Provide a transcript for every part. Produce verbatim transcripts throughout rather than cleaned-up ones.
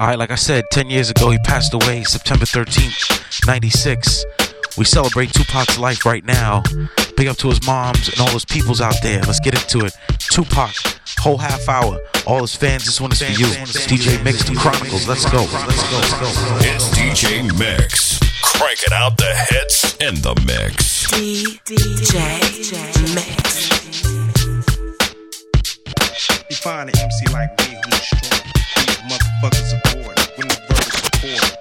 Alright, like I said, ten years ago he passed away, September thirteenth, ninety-six. We celebrate Tupac's life right now. Big up to his moms and all his peoples out there. Let's get into it. Tupac, whole half hour. All his fans, this one is for you. It's D J Mix, The Chronicles. Let's go. Let's go. Let's go. It's D J Mix. Cranking out the hits in the mix. D J Mix. You find an M C like me who's strong. These motherfuckers aboard when the verse support.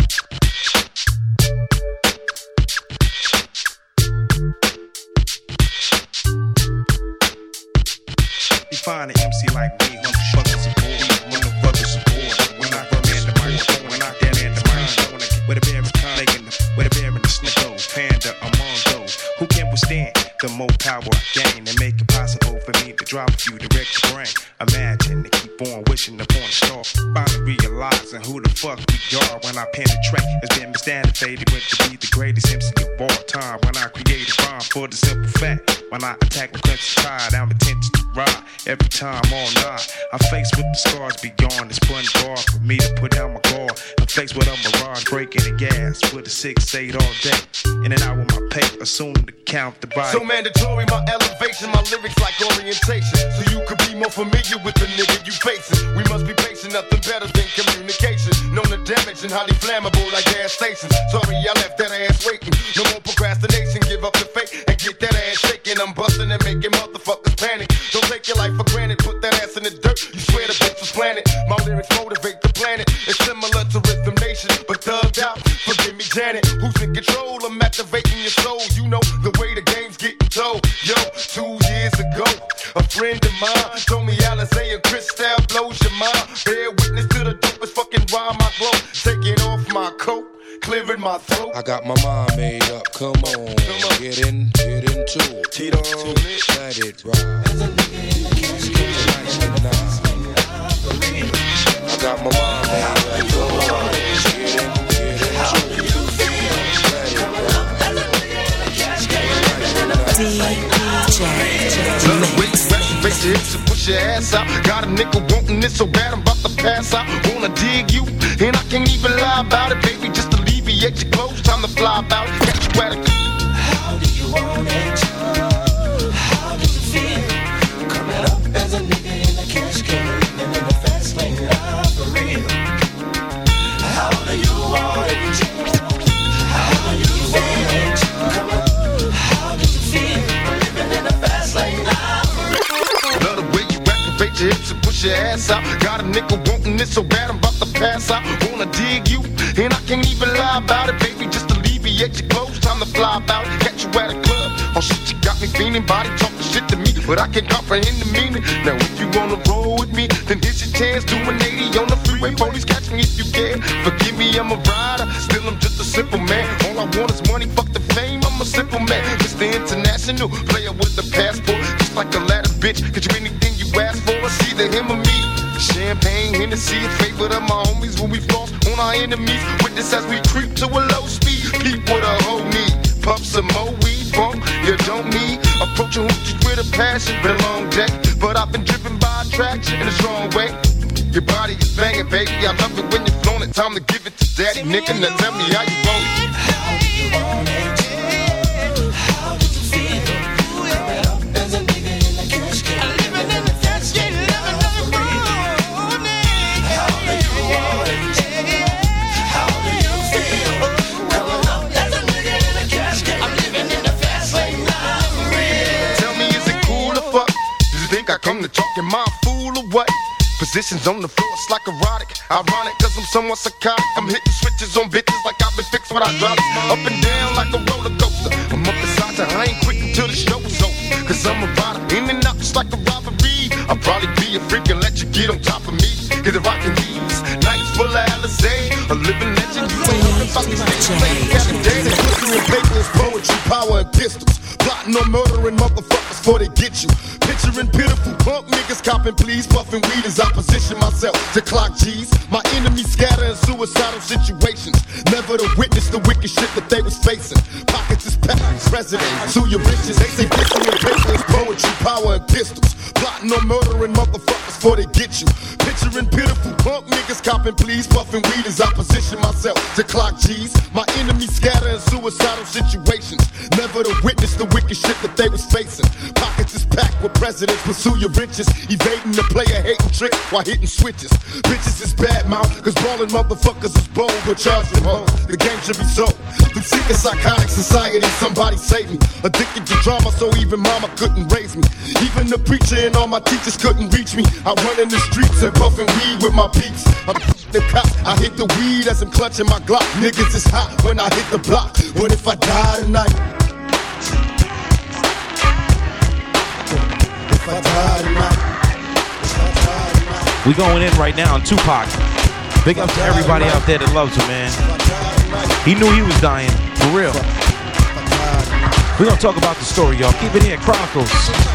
You find an M C like me who's fucking support. When the verse support. When I command the microphone, when I dead at the microphone, with a bear in the with a bear in the snow, panda among those who can withstand the more power I gain and make it possible for me to drop a few direct to brain. Imagine to keep on wishing upon a star. Finally realizing who the fuck we are when I penetrate. It's been misunderstood faded with to be the greatest M C of all time. When I create a rhyme for the simple fact. When I attack the country's pride, I'm intense to ride. Every time all night, I'm faced with the scars beyond this blunt bar for me to put down my guard. I'm faced with a mirage breaking the gas with a six eight all day. In and out with my paper, assume to count the body. So mandatory, my elevation, my lyrics like orientation. So you could be more familiar with the nigga you facing. We must be patient, nothing better than communication. Known the damage and highly flammable like gas stations. Sorry, I left that ass waiting. No more procrastination, give up the fake and get that ass shaking. I'm busting and making motherfuckers panic. Don't take your life for granted, put that ass in the dirt. You swear the bitch was planted. My lyrics motivate the planet. It's similar to Rhythm Nation, but thugged out. Forgive me, Janet. Who's in control? I'm activating your soul. You know the way the game's getting told. Yo, two years ago, a friend of mine told me Alizé and Cristal blows your mind. Bear witness to the dopest fucking rhyme I glow. Taking off my coat, clearing my throat. I got my mind made up. Come on, Come on. get in, get into it. Tito, let it ride. I got my mind made up. Come on, get in, get into it. D J Mix. Face your hips and push your ass out. Got a nigga wanting it so bad I'm about to pass out. Wanna dig you, and I can't even lie about it, baby. Just alleviate your clothes, time to fly about it. Catch you at a. How do you want it? How does it feel? Coming up as a nigga in a cash can, living in the fast lane, love for real. How do you want it? How do you want it? Come on, how does it feel? Living in the fast lane, love for real. Love the way you activate your hips and push your ass out. Got a nigga wanting it so bad I'm about to pass out. Wanna dig you, and I can't even lie about it, baby. Just alleviate your clothes, time to fly about it. Catch you at a club, oh shit, you got me feeling. Body talking shit to me, but I can't comprehend the meaning. Now if you wanna roll with me, then here's your chance. Do an eighty on the freeway, police catch me if you can. Forgive me, I'm a rider, still I'm just a simple man. All I want is money, fuck the fame, I'm a simple man. Mister International, player with a passport. Just like a ladder, bitch, get you anything you ask for. It's either him or me. Champagne, Hennessy, a favorite of my homies when we floss on our enemies. Witness as we creep to a low speed. Peep with a whole need. Puff some more weed, funk, you don't need. Approaching hoochies with a passion, been a long day. But I've been driven by attraction in a strong way. Your body is banging, baby, I love it when you're flown it. Time to give it to daddy, nigga, now tell me how you want it. How do you want it? How does it feel? Coming up as a nigga in a cash can, living in the cash can, living in the morning. How do you want it? How do you feel? Coming up as a nigga in a cash can, I'm living in the fast lane, life for real. Tell me, is it cool or fuck? Do you think I come to talk in my fool or what? Positions on the floor, it's like erotic. Ironic, cause I'm somewhat psychotic. I'm hitting switches on bitches like I've been fixed when I drop it. Up and down like a roller coaster. I'm up beside her, I ain't quick until the show is over. Cause I'm a rider, in and out just like a robbery. I'll probably be a freak and let you get on top of me. Get the rockin' these nights full of Alizé. A living legend, you ain't heard about these niggas playing Captain David. History and paper is poetry, power and pistols. Plotting on murdering motherfuckers before they get you. Picturing pitiful punk niggas copping please, puffing weed as I position myself to clock G's. My enemies scatter in suicidal situations, never to witness the wicked shit that they was facing. Pockets is packed, presidents, to your riches. They say history and paper is poetry, power and pistols. Plotting on murdering motherfuckers before they get you. Picturing pitiful punk niggas copping please, puffing weed as I position myself to clock G's. My enemies scatter in suicidal situations, never to witness the wicked shit that they was facing. Pockets is packed with presidents, pursue your riches, evading the player hating trick while hitting switches. Bitches is bad mouth, cause ballin' motherfuckers is bold, but charged with hoes. The game should be sold. Through sick and psychotic society, somebody save me. Addicted to drama, so even mama couldn't raise me. Even the preacher and all my teachers couldn't reach me. I run in the streets and puffin' weed with my peeps. I'm the cop, I hit the weed as I'm clutching my Glock. Niggas is hot when I hit the block. What if I die tonight? If I die tonight? We going in right now on Tupac. Big up to everybody out there that loves him, man. He knew he was dying, for real. We're gonna talk about the story, y'all. Keep it here, Chronicles.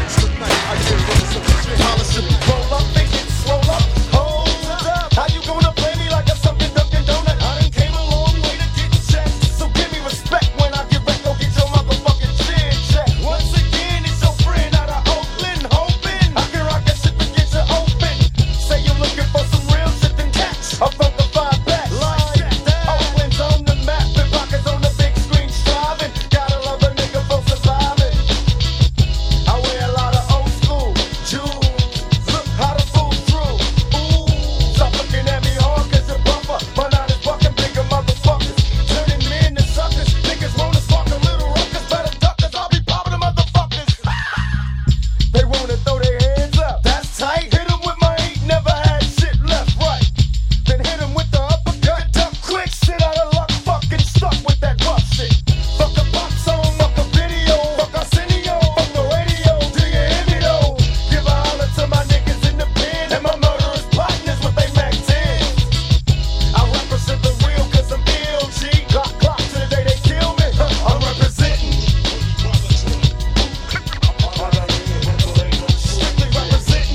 How you gonna play me like a something Dunkin' Donut? I done came a long way to get checks, so give me respect when I get back. Go get your motherfucking chin check. Once again, it's your friend out of Oakland, hoping I can rock that shit to get you open. Say you're looking for some real shit, then catch a from the five back. Oakland's on the map, and pockets on the big screen striving. Gotta love a nigga for surviving. I wear a lot of old school jewels. Look how to fool through. Ooh, stop looking at me hard, cause you're bumper. My nine is fucking bigger motherfuckers. Turning men to suckers. Niggas wanna spark a little ruckus. Better duck, cause I'll be popping the motherfuckers. They wanna throw their hands up. That's tight. Hit 'em with my eight, never had shit left, right. Then hit 'em with the uppercut. Duck quick, shit out of luck. Fucking stuck with that rough shit. Fuck a pop song, fuck a video. Fuck Arsenio, fuck the radio. Do you hear me though? Give a holler to my niggas in the pen. And my murderers partners with they Mac tens. I represent the real cause I'm ill, G. Clock, clock to the day they kill me. Huh, I'm representing. Strictly representing.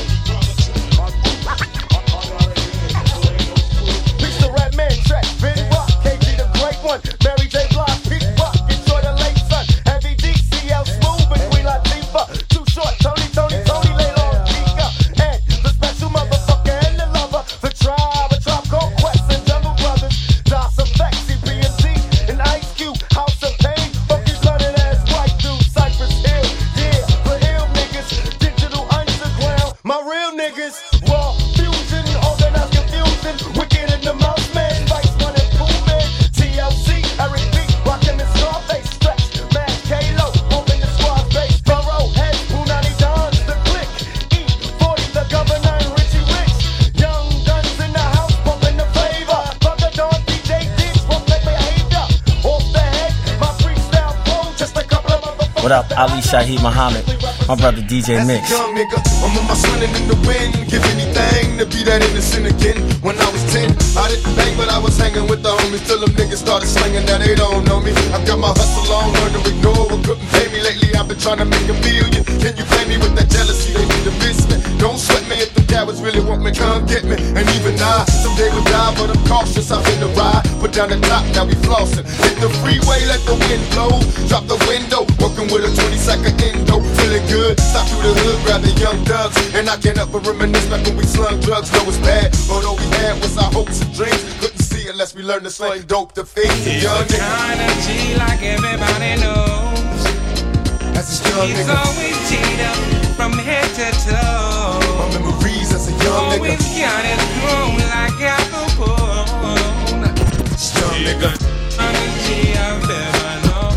Piece the Red Man track, Ben Rock, K G the Great One, Mary J. Blige, Pete Rock, enjoy the late sun, Heavy D, C L Smooth, and Queen Latifah, Too Short, Tony, Tony, Tony, lay long, Kika, and the special motherfucker and the lover, the tribe, a tribe called Quest and Jungle Brothers, Das Effect, C P M C, and Ice Cube, House of Pain, funky blooded ass white dude, Cypress Hill, yeah, for ill niggas, digital underground, my real niggas, raw fusion, organized confusion, wicked in the mouse man, Vice One and Pooh Man, T L C, Eric B, rockin' the Scarface, Stretch, Mad K-Lo, bumping the squad face, Burrow, Head, Punani Don, The Click, E, forty, the Governor, and Richie Rich, Young Guns in the house, bumping the flavor, Bugger Dawn, D J Diggs, bump that behavior, off the head, my freestyle flow, just a couple of motherfuckers. What up, Ali Shaheed Muhammad, my brother D J As a Mix. young nigga, I'm on my swinging in the wind. Give anything to be that innocent again. When I was ten, I didn't bang, but I was hanging with the homies till them niggas started slinging. Now they don't know me. I got my hustle on, learned to ignore what couldn't pay me. Lately I've been trying to make a million. Can you play me with that jealousy? They need to miss me. Don't sweat me if the cowards really want me, come get me. And even I, someday will die, but I'm cautious. I've been the ride, put down the top, now we flossing. Hit the freeway, let the wind blow. Drop the window, working with a twenty second endo. Feeling good, stop through the hood, grab the young thugs. And I can't help but reminisce back when we slung drugs. Know it's bad, but all we had was our hopes and dreams. Couldn't see unless we learned to slang dope to face. He's Young the nigga, kind of G like everybody knows. as a young He's nigga. always G'd up from head to toe. My memories as a young Always nigga. got it grown like apple bone. Young nigga. I'm the G I've ever known.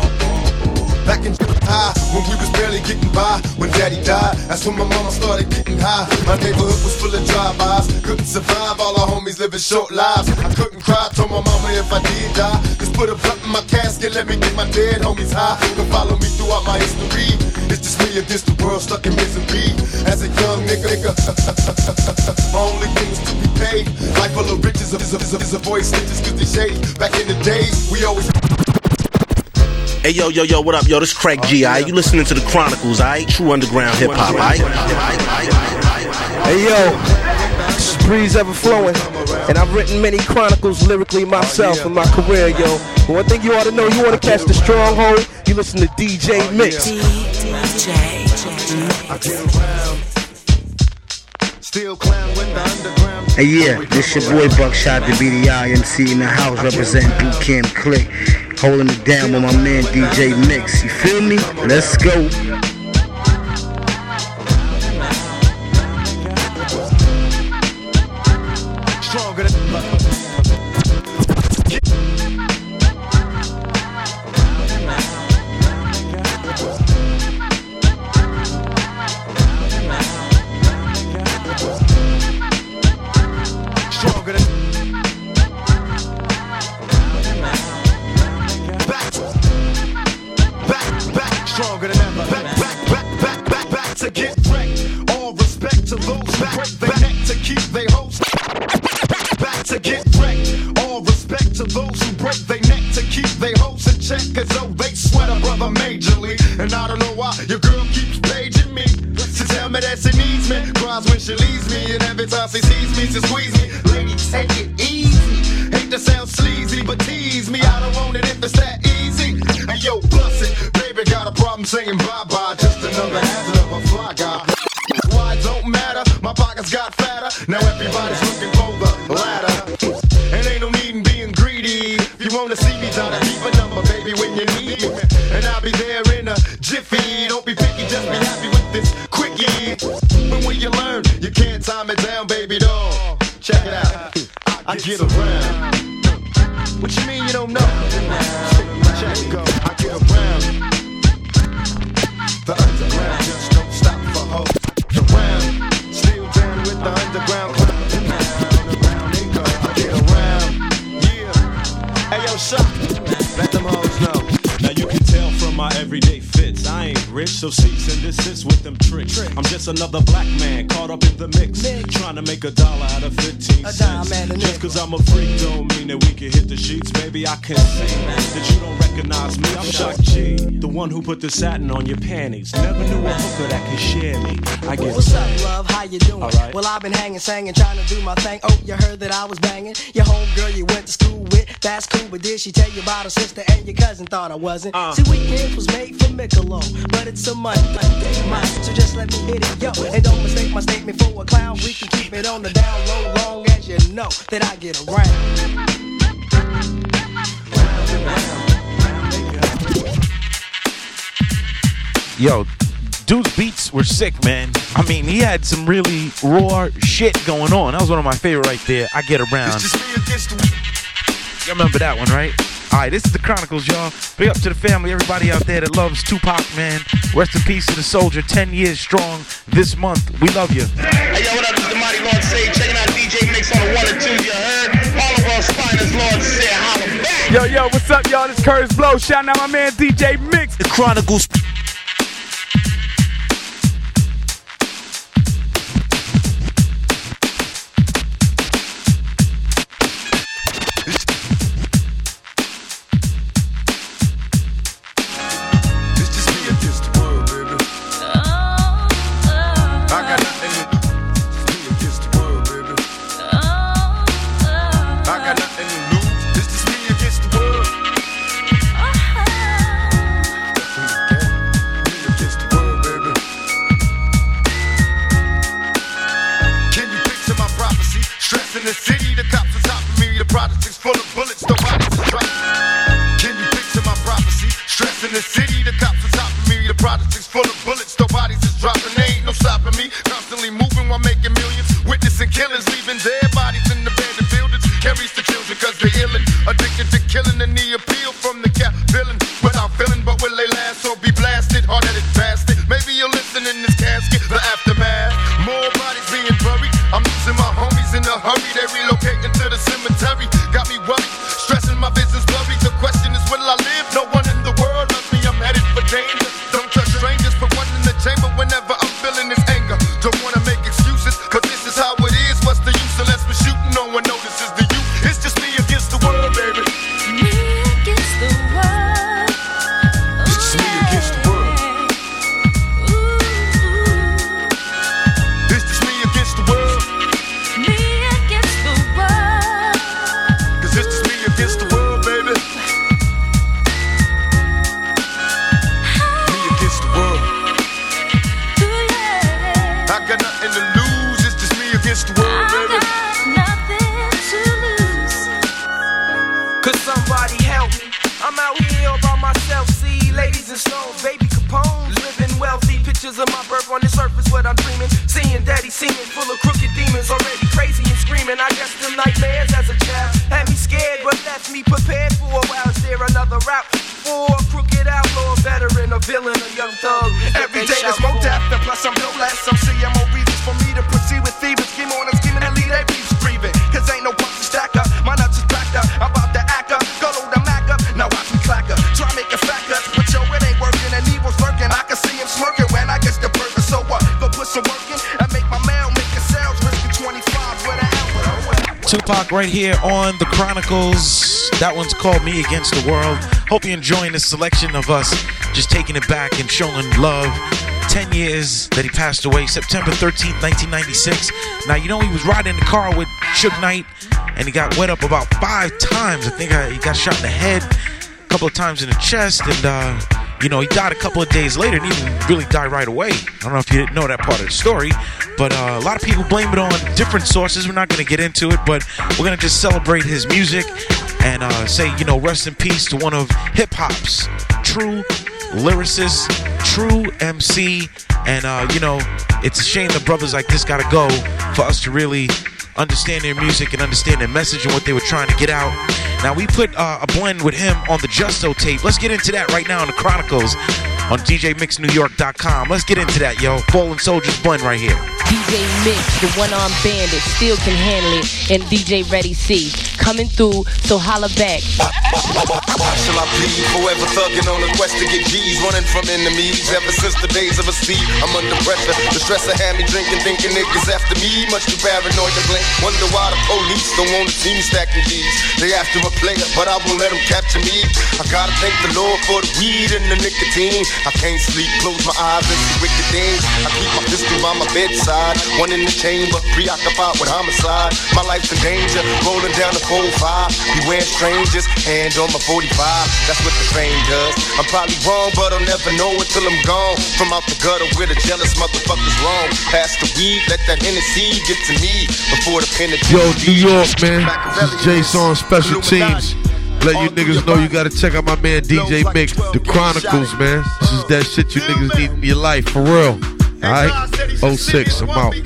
Back in high, when we was barely getting by. When daddy died, that's when my mama started getting high. My neighborhood was full of drive-bys. Couldn't survive, all our homies living short lives. I couldn't cry, told my mama if I did die, just put a blunt in my casket, let me get my dead homies high. Could follow me throughout my history. It's just me against the world, stuck in misery. As a young nigga, nigga. My only thing was to be paid. Life full of riches, is a, is a, is a voice stitches cause they shade. Back in the days, we always... Hey yo, yo, yo, what up, yo? This Craig G, alright? You listening to the Chronicles, alright? True underground hip hop, alright? Hey yo, this is Breeze Ever Flowing, and I've written many chronicles lyrically myself in my career, yo. But one thing you ought to know, you want to catch the stronghold, you listen to D J Mix. D J Mix. Still clown when the underground. Hey yeah, this your boy Buckshot, the B D I M C in the house, representing Boot Camp Click, holding it down with my man D J Mix. You feel me? Let's go. Stronger than when she leaves me, and every time she sees me, she squeeze me. Lady, take it easy. Hate to sound sleazy, but tease me. I don't want it if it's that easy. And yo, bust it, baby, got a problem saying bye-bye. Just another hazard of a fly guy. Why it don't matter? My pockets got fatter. Now everybody's looking for the ladder. And ain't no need in being greedy. If you wanna see me, try to keep a number, baby, when you need me. And I'll be there in a jiffy. Don't be picky, just be happy with this quickie. But when you learn, you can't time it down, baby doll. Check it out, I get around. What you mean you don't know? Check it go, I get around. The underground just don't stop for hoes. Around, still down with the underground. Around they go, I get around. Yeah, hey yo, shop, let them hoes know. Now you can tell from my everyday fits, I ain't rich, so cease and desist with them tricks. tricks. I'm just another black man caught up in the mix, mix. Trying to make a dollar out of fifteen cents. Just cause I'm a freak don't mean that we can hit the sheets. Baby, I can see that you don't recognize me. I'm Shock G, the one who put the satin on your panties. Never knew a hooker that could share me. I get What's up, love? How you doing? Right. Well, I've been hanging, singing, trying to do my thing. Oh, you heard that I was banging your homegirl you went to school with. That's cool, but did she tell you about her sister and your cousin? Thought I wasn't. Uh. See, Weekends was made for Michelob, but it's a Monday, so just let me hit it, yo. And don't mistake my statement for a clown. We can keep it on the down low, long as you know that I get around. Yo, dude's beats were sick, man. I mean, he had some really raw shit going on. That was one of my favorite right there. I Get Around. You remember that one, right? All right, this is the Chronicles, y'all. Big up to the family, everybody out there that loves Tupac, man. Rest in peace to the soldier, ten years strong this month. We love you. Hey, yo, what up? This is the Mighty Lord Say. Checking out D J Mix on the one and two, you heard? All of our spiners, Lord Say, holla back. Yo, yo, what's up, y'all? This is Curtis Blow. Shouting out my man D J Mix. The Chronicles. I'm out here all by myself. See, ladies and stones, baby Capone, living wealthy. Pictures of my birth on the surface, what I'm dreaming. Seeing daddy seeming full of crooked demons, already crazy and screaming. I guess them nightmares as a child had me scared, but left me prepared for a while. Is there another route for a crooked outlaw, veteran, a villain, a young thug? Every day there's more death, and plus I'm no less. Some C M O reasons for me to proceed with thieves. Scheme on them, scheming and lead their beefs breathing. Cause ain't no punch to stack up, my nuts is backed up. I'm about to act up, go load the Mac up. Now watch me clack up, try make a fact up. But yo, it ain't working, and he was lurking. I can see him smirking when I get the burger. So what? Go put some work in and make my mail, make a sales, risking twenty-five with an hour. Tupac right here on the Chronicles. That one's called Me Against the World. Hope you're enjoying this selection of us just taking it back and showing love. Ten years that he passed away, September thirteenth, nineteen ninety-six. Now, you know, he was riding in the car with Suge Knight, and he got wet up about five times. I think uh, he got shot in the head, a couple of times in the chest, and, uh, you know, he died a couple of days later, and he didn't really die right away. I don't know if you didn't know that part of the story, but uh, a lot of people blame it on different sources. We're not going to get into it, but we're going to just celebrate his music and uh, say, you know, rest in peace to one of hip-hop's true lyricist, true M C, and uh, you know, it's a shame that brothers like this gotta go for us to really understand their music and understand their message and what they were trying to get out. Now, we put uh, a blend with him on the Justo tape. Let's get into that right now in the Chronicles on D J Mix New York dot com. Let's get into that, yo. Fallen Soldiers blend right here. D J Mix, the one-armed bandit, still can handle it, and D J Ready C coming through, so holla back. Why shall I be forever thugging on a quest to get G's, running from enemies ever since the days of a sea? I'm under pressure, the stress I had me drinking, thinking niggas after me, much too paranoid to blink. Wonder why the police don't want the team stacking G's. They after a player, but I won't let them capture me. I gotta thank the Lord for the weed and the nicotine. I can't sleep, close my eyes and see wicked things. I keep my pistol by my bedside, one in the chamber, preoccupied with homicide. My life's in danger, rolling down the four five. Beware strangers, hand on my forty-five. That's what the fame does. I'm probably wrong, but I'll never know it till I'm gone. From out the gutter where the jealous motherfuckers roam. Pass the weed, let that Hennessy get to me before the penitentiary. Yo, New York, man. This is Jason Special Teams. Let you niggas know you gotta check out my man D J Mix, the Chronicles, man. This is that shit you niggas need in your life, for real. Alright? oh six, I'm out.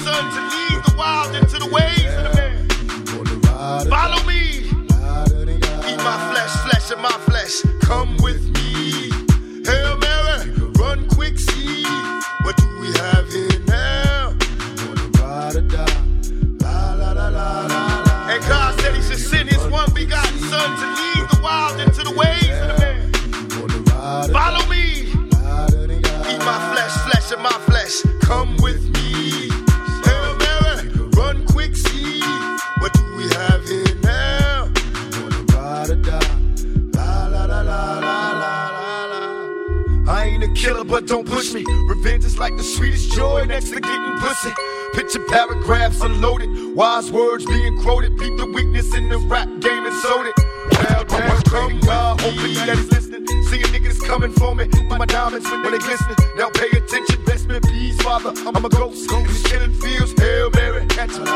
Follow me. Eat my flesh, flesh of my flesh. Come with me. Hail Mary, run quick, see. What do we have here now? Ride or die. La, la, la, la, la. And God said he should send his one begotten son to lead the wild into the ways of the man. Follow me. Eat my flesh, flesh of my flesh. Come with me. Hail Mary, run quick, see. What do we have here now? Ride or die. La, la, la, la, la, la, la. I ain't a killer, but don't push me. Revenge is like the sweetest joy next to getting pussy. Picture paragraphs unloaded, wise words being quoted. Beat the weakness in the rap game and sold it. Bow down, come God, hoping that he's listening. See a nigga that's coming for me. My diamonds when they glistening. Now pay attention, best me peace, father. I'm a ghost in these killing fields. Hail Mary, catch me.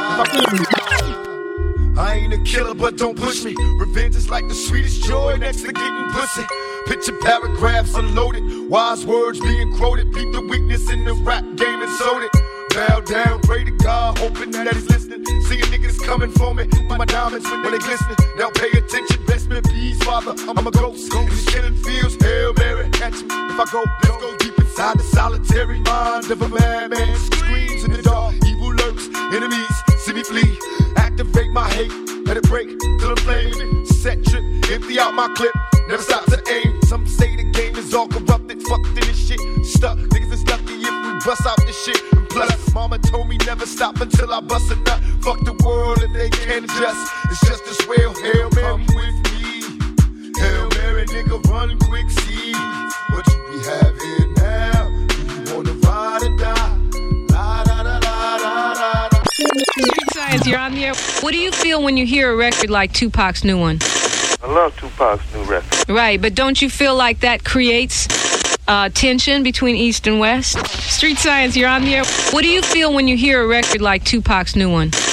I ain't a killer, but don't push me. Revenge is like the sweetest joy next to getting pussy. Picture paragraphs unloaded, wise words being quoted. Beat the weakness in the rap game and sold it. Bow down, pray to God, hoping that he's listening. See a nigga that's coming for me. My diamonds when they glistening. Now pay attention, best me peace, father. I'm a ghost in these killing fields. Hail Mary, catch me. If I go, let's go deep inside the solitary mind of a madman. Screams in the dark, evil lurks, enemies see me flee. Activate my hate, let it break till I'm flaming. Set trip, empty out my clip, never stop to aim. Some say the game is all corrupted, fucked in this shit. Stuck, niggas is lucky if we bust out this shit. And plus, mama told me never stop until I bust a nut. Fuck the world if they can't adjust. It's just as well, Hail Mary, come with me. Hail Mary, nigga, run quick, see. What do we have here now? Do you wanna ride or die? La da da da da da da. Street Science, you're on the air. What do you feel when you hear a record like Tupac's new one? I love Tupac's new record. Right, but don't you feel like that creates uh, tension between East and West? Street Science, you're on the air. What do you feel when you hear a record like Tupac's new one? I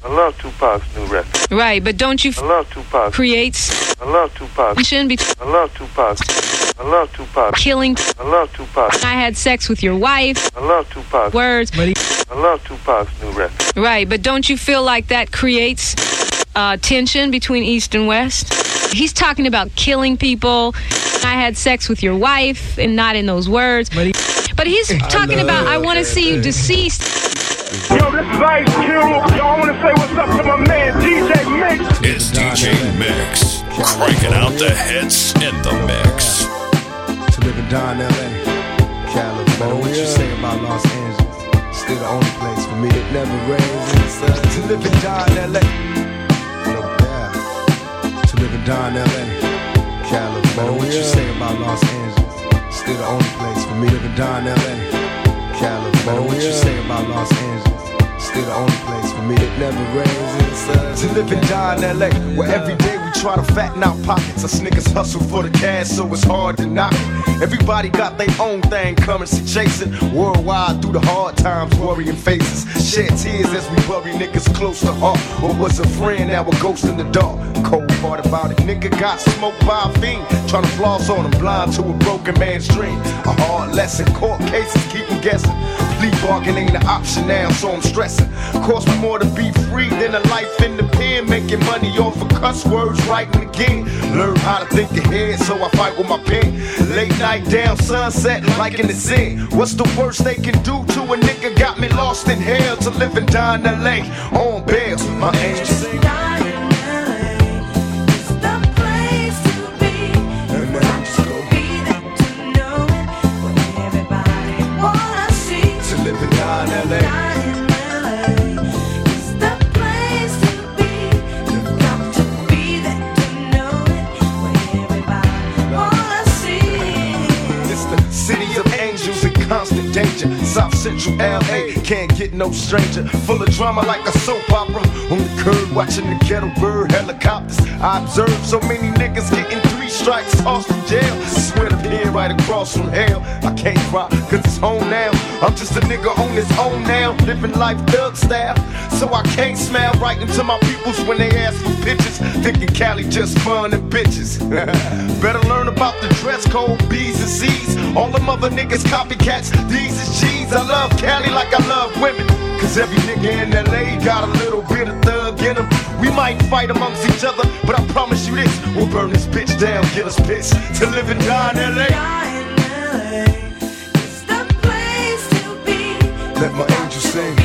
I love Tupac's new record. Right, but don't you f- I love Tupac. creates I love Tupac. tension between I love Tupac. I love Tupac. killing? I love Tupac. I had sex with your wife. I love Tupac. Words. I love Tupac's new record. Right, but don't you feel like that creates uh, tension between East and West? He's talking about killing people. I had sex with your wife, and not in those words. But he's talking about, I want to see you deceased. Yo, this is Ice Cube. Y'all want to say what's up to my man D J Mix? It's D J Mix, cranking out the hits in the mix. To live and die in L A, California. What you say about Los Angeles? Still the only place for me that never rains. To live and die in L A, no doubt. To live and die in L A, California. What you say about Los Angeles? Still the only place for me to live and die in L A, California. What you say about Los Angeles? Still the only place for me that never rains. To live and die in L A, where every day we try to fatten our pockets. Us niggas hustle for the cash, so it's hard to knock it. Everybody got their own thing, currency chasing. Worldwide through the hard times, worrying faces. Shed tears as we bury niggas close to heart. What was a friend, now a ghost in the dark. Cold part about it, nigga got smoked by a fiend. Trying to floss on him, blind to a broken man's dream. A hard lesson, court cases keep him guessing. Plea bargain ain't an option now, so I'm stressing. Cost me more to be free than a life in the pen. Making money off of cuss words, writing again. Learn how to think ahead, so I fight with my pen. Late night down, sunset, like in the zen. What's the worst they can do to a nigga? Got me lost in hell to live and die in L A. On bail, my angel sing. Constant danger, South Central L A can't get no stranger. Full of drama like a soap opera. On the curb watching the ghetto bird helicopters. I observe so many niggas getting three strikes, tossed in jail. Swear to being right across from hell. I can't cry cause it's home now. I'm just a nigga on his own now, living life thug style. So I can't smile right into my peoples when they ask for pictures, thinking Cali just fun and bitches. Better learn about the dress code, B's and C's. All them other niggas copycats, these is G's. I love Cali like I love women, cause every nigga in L A got a little bit of thug in him. We might fight amongst each other, but I promise you this, we'll burn this bitch down, get us pissed. To live and die in L A. Let my angel sing.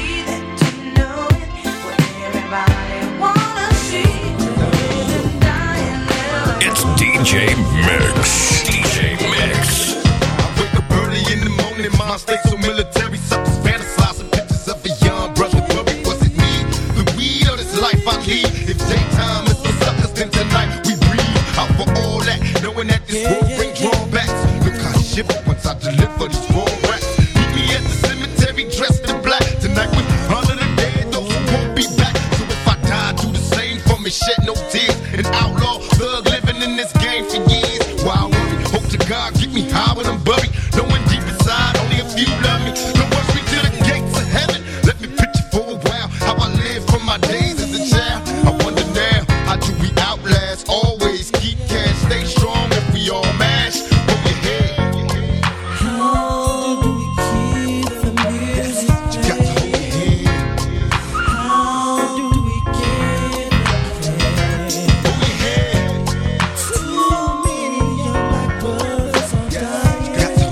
It's D J Mix. D J Mix. I wake up early in the morning, my stay so military. Suckers fantasizing pictures of a young brother. Worry, was it me? The weed or this life I lead? If daytime is for suckers, then tonight we breathe. Out for all that, knowing that this world brings drawbacks. Look how I shift once I deliver these raw rats. Meet me at the cemetery dressed in black. Tonight we honor the dead, those who won't be back. So if I die, do the same for me, shed no tears. An outlaw thug living in this game for years. Why worry? Hope to God keep me high when I'm buried. Knowing deep inside only a few love me. Don't rush me to the gates of heaven. Let me picture for a while how I lived from my days as a child. I wonder now, how do we outlast? Always keep cash, stay strong if we all mash. Hold your head. How do we keep the music? You got to hold your head. How do we get it? Hold your head. Too many young black brothers on dying. You got to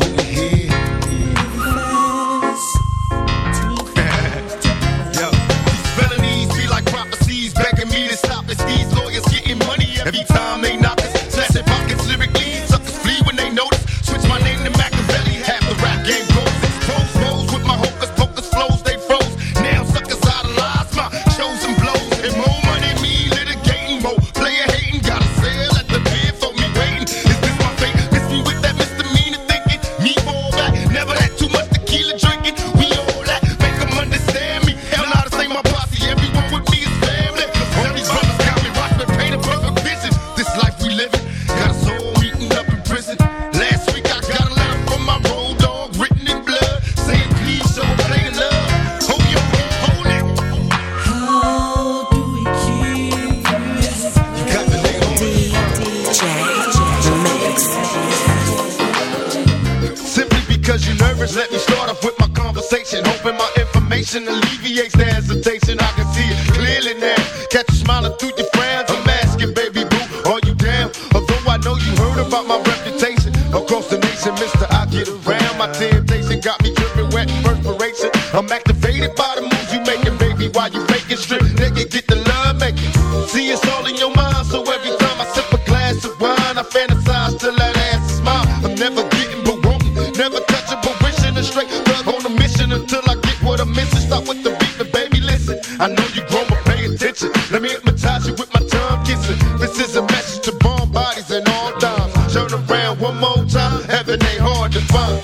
conversation, hoping my information alleviates the hesitation. I can see it clearly now. Catch you smiling through your frowns. I'm asking, baby boo, are you down? Although I know you heard about my reputation across the nation, Mister I get around. My temptation got me dripping wet in perspiration. I'm activated by the moves you making, baby. While you faking strip, nigga, get the love making. See, it's all in your mind, so every time I sip a glass of wine, I fantasize till that ass smile. I'm never getting but wanting, never touching but wishing. A straight thug on a mission until I get what I'm missing. Stop with the beat, but baby, listen. I know you grown, but pay attention. Let me hypnotize you with my tongue kissing. This is a message to bomb bodies and all dimes. Turn around one more time, heaven ain't hard to find.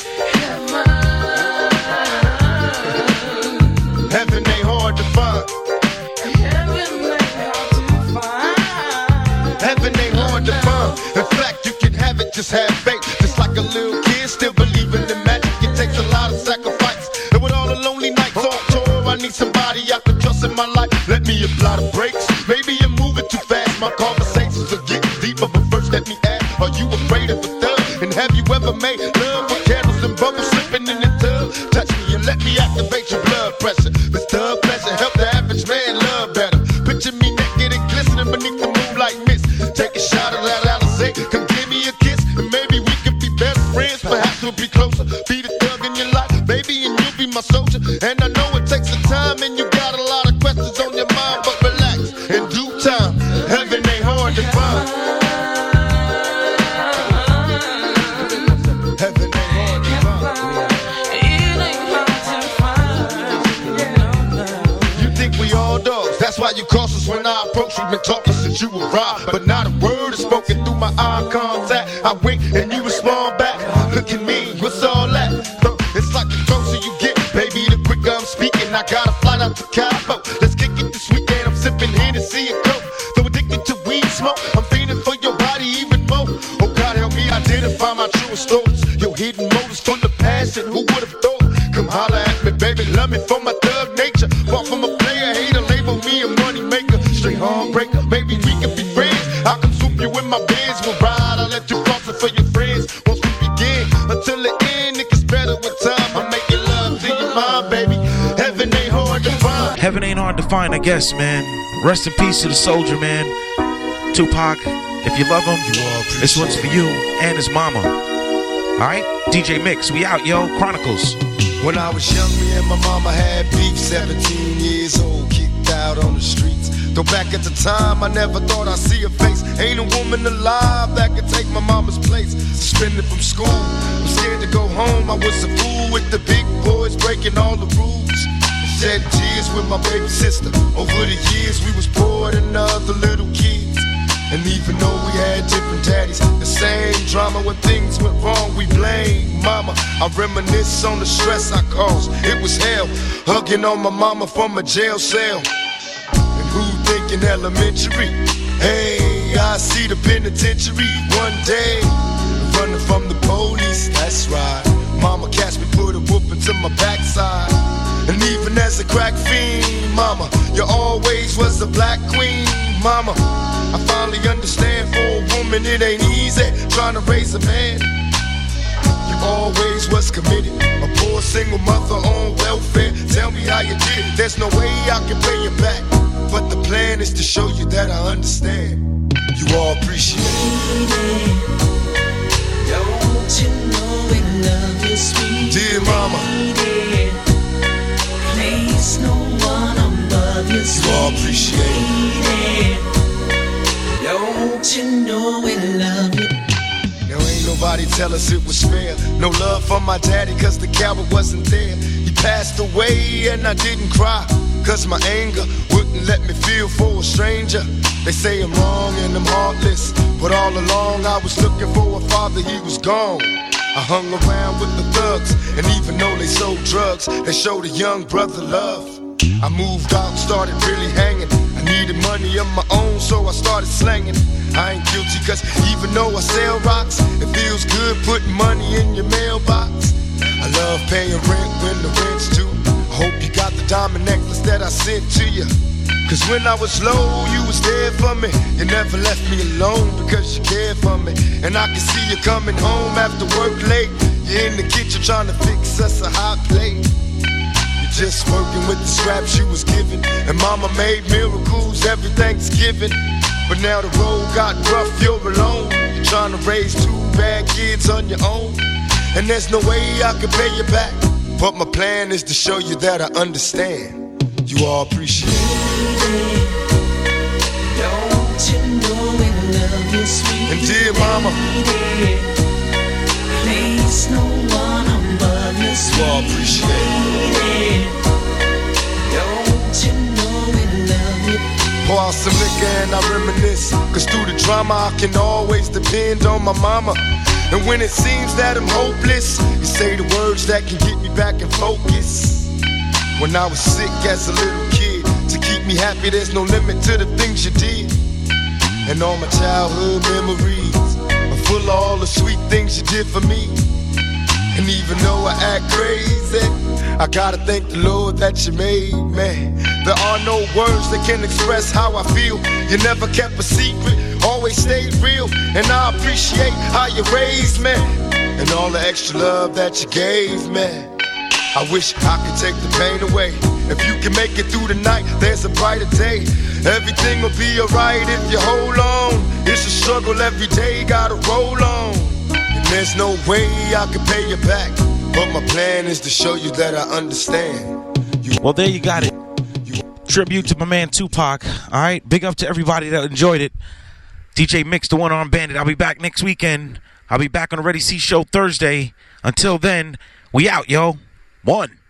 Heaven ain't hard to find. Heaven ain't hard to find. In fact, you can have it, just have faith. Just like a little kid, still believing in magic. It takes a lot of sacrifice. And with all the lonely nights on tour, I need somebody I can trust in my life. Let me apply the brakes. Maybe you're moving too fast. My conversations are getting deeper, but first let me ask: are you afraid of a thug? And have you ever made love with candles and bubbles slipping in the tub? Touch me and let me activate your blood pressure. This thug pleasure help the average man love better. Picture me naked and glistening beneath the moonlight mist. Take a shot of that Alizé, come give me a kiss, and maybe we could be best friends. Perhaps we'll be closer. Be the thug in your life, baby, and you'll be my soldier. And I know it takes some time, and you got a lot of questions on your mind, but relax, in due time, heaven ain't hard to find. Heaven ain't hard to find. You think we all dogs? That's why you cautious when I approach. We've been talking since you arrived, but not a word is spoken through my eye contact. I wink and you respond back. Look at me, what's all that? Huh, it's like the closer you get, baby, the quicker I'm speaking. I got a flight out to Cabo. Let's kick it this weekend. I'm sipping Hennessy and Coke. So addicted to weed smoke, I'm feeling for your body even more. Oh God, help me identify my truest thoughts. Your hidden motives full of passion. Who would have thought? Come holler at me, baby, love me for my thug nature. Far from a player, hater, label me a money maker. Straight heartbreaker, baby, we can be friends. I can swoop you in my beds, we'll ride. I let you cross it for your friends. Once we begin, until the end, it gets better with time. I'm making love to your mind, baby. Heaven ain't hard to find. Heaven ain't hard to find, I guess, man. Rest in peace to the soldier, man. Tupac, if you love him, this one's for you and his mama. Alright, D J Mix, we out, yo. Chronicles. When I was young, me and my mama had beef. Seventeen years old, kicked out on the streets. Though back at the time, I never thought I'd see her face. Ain't a woman alive that could take my mama's place. Suspended from school, I'm scared to go home. I was a fool with the big boys, breaking all the rules. Shed tears with my baby sister. Over the years, we was poor than other little kids. And even though we had different daddies, the same drama when things went wrong, we blame mama. I reminisce on the stress I caused. It was hell, hugging on my mama from a jail cell. And who thinking elementary? Hey, I see the penitentiary one day. Running from the police, that's right. Mama catch me, put a whooping to my backside. And even as a crack fiend, mama, you always was the black queen, mama. I finally understand for a woman it ain't easy trying to raise a man. You always was committed, a poor single mother on welfare. Tell me how you did it, there's no way I can pay you back. But the plan is to show you that I understand. You all appreciate it. Don't you know we love you, sweet dear mama. Place no one above you, sweet. You all appreciate it. Don't you know we love you? Now ain't nobody tell us it was fair. No love for my daddy cause the coward wasn't there. He passed away and I didn't cry cause my anger wouldn't let me feel for a stranger. They say I'm wrong and I'm heartless, but all along I was looking for a father, he was gone. I hung around with the thugs, and even though they sold drugs, they showed a young brother love. I moved out and started really hanging. I needed money of my own, so I started slanging. I ain't guilty, cause even though I sell rocks, it feels good putting money in your mailbox. I love paying rent when the rent's due. I hope you got the diamond necklace that I sent to you. Cause when I was low, you was there for me. You never left me alone because you cared for me. And I can see you coming home after work late. You're in the kitchen trying to fix us a hot plate. just working with the scraps she was given. And mama made miracles every Thanksgiving. But now the road got rough, you're alone. You're trying to raise two bad kids on your own. And there's no way I can pay you back. But my plan is to show you that I understand. You all appreciate it. Don't you know we love you, sweet and dear mama, place no one above you, sweet. You all appreciate it. Don't you know we love you? Pour out some liquor and I reminisce. Cause through the drama I can always depend on my mama. And when it seems that I'm hopeless, you say the words that can get me back in focus. When I was sick as a little kid, to keep me happy there's no limit to the things you did. And all my childhood memories are full of all the sweet things you did for me. And even though I act crazy, I gotta thank the Lord that you made me. There are no words that can express how I feel. You never kept a secret, always stayed real. And I appreciate how you raised me and all the extra love that you gave me. I wish I could take the pain away. If you can make it through the night, there's a brighter day. Everything will be alright if you hold on. It's a struggle every day, gotta roll on. And there's no way I can pay you back. But my plan is to show you that I understand. You well, there you got it. Tribute to my man Tupac. Alright, big up to everybody that enjoyed it. D J Mix, the one-armed bandit. I'll be back next weekend. I'll be back on the Ready C Show Thursday. Until then, we out, yo. One.